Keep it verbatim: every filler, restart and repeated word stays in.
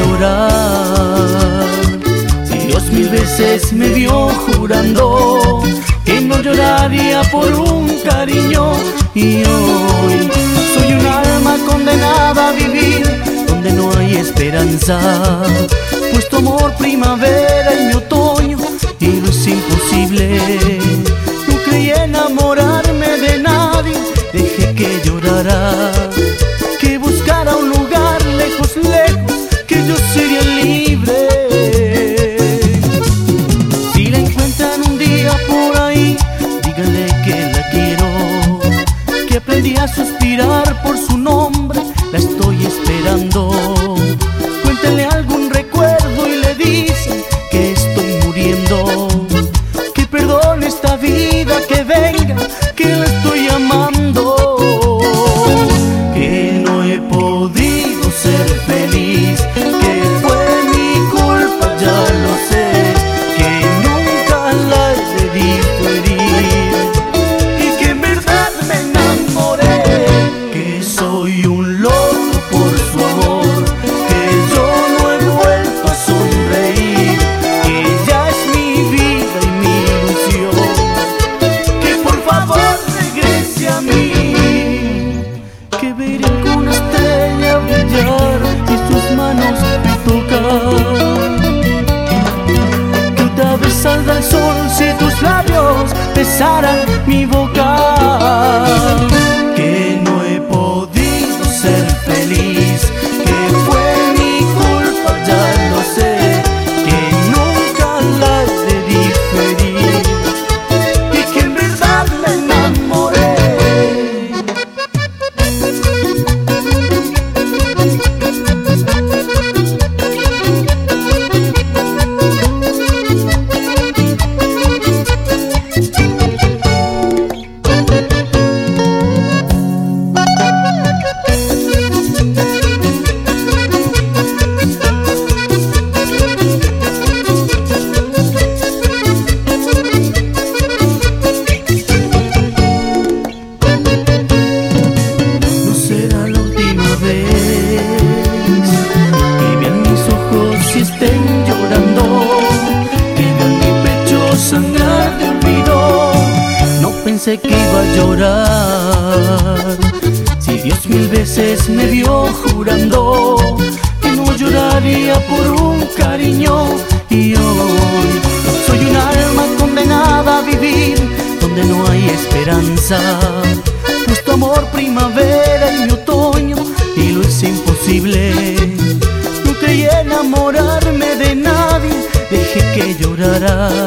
llorar. Si Dios mil veces me vio jurando que no lloraría por un cariño, y hoy soy un alma condenada a vivir donde no hay esperanza, pues tu amor primavera y mi otoño y lo es imposible. No creí enamorarme de nadie, dejé que llorara, que buscara un lugar lejos, lejos, que yo sería libre. Si la encuentran un día por ahí, díganle que la quiero, que aprendí a suspirar por su nombre, la estoy esperando. Cuéntenle algún recuerdo y le dicen que estoy muriendo, que perdone esta vida, que venga, que la estoy amando, que no he podido ser feliz, que fue mi culpa, ya lo sé, que nunca la he de diferir, y que en verdad me enamoré, que soy un loco por su amor, que yo no he vuelto a sonreír, que ya es mi vida y mi ilusión, que por favor regrese a mí, que veré alguna estrella brillar y sus manos me tocar, que otra vez salga el sol si tus labios besaran mi boca, que no he podido ser feliz, que fue mi culpa, ya lo sé, que nunca la he de diferir, y que en verdad me enamoré. No será la última vez que vean mis ojos y estén llorando, que vean mi pecho sangrar de olvido. No pensé que iba a llorar, si Dios mil veces me vio jurando que no lloraría por un cariño, y hoy soy un alma condenada a vivir donde no hay esperanza, pues tu amor primavera y mi otoño y lo es imposible. No creí enamorarme de nadie, dejé que llorara,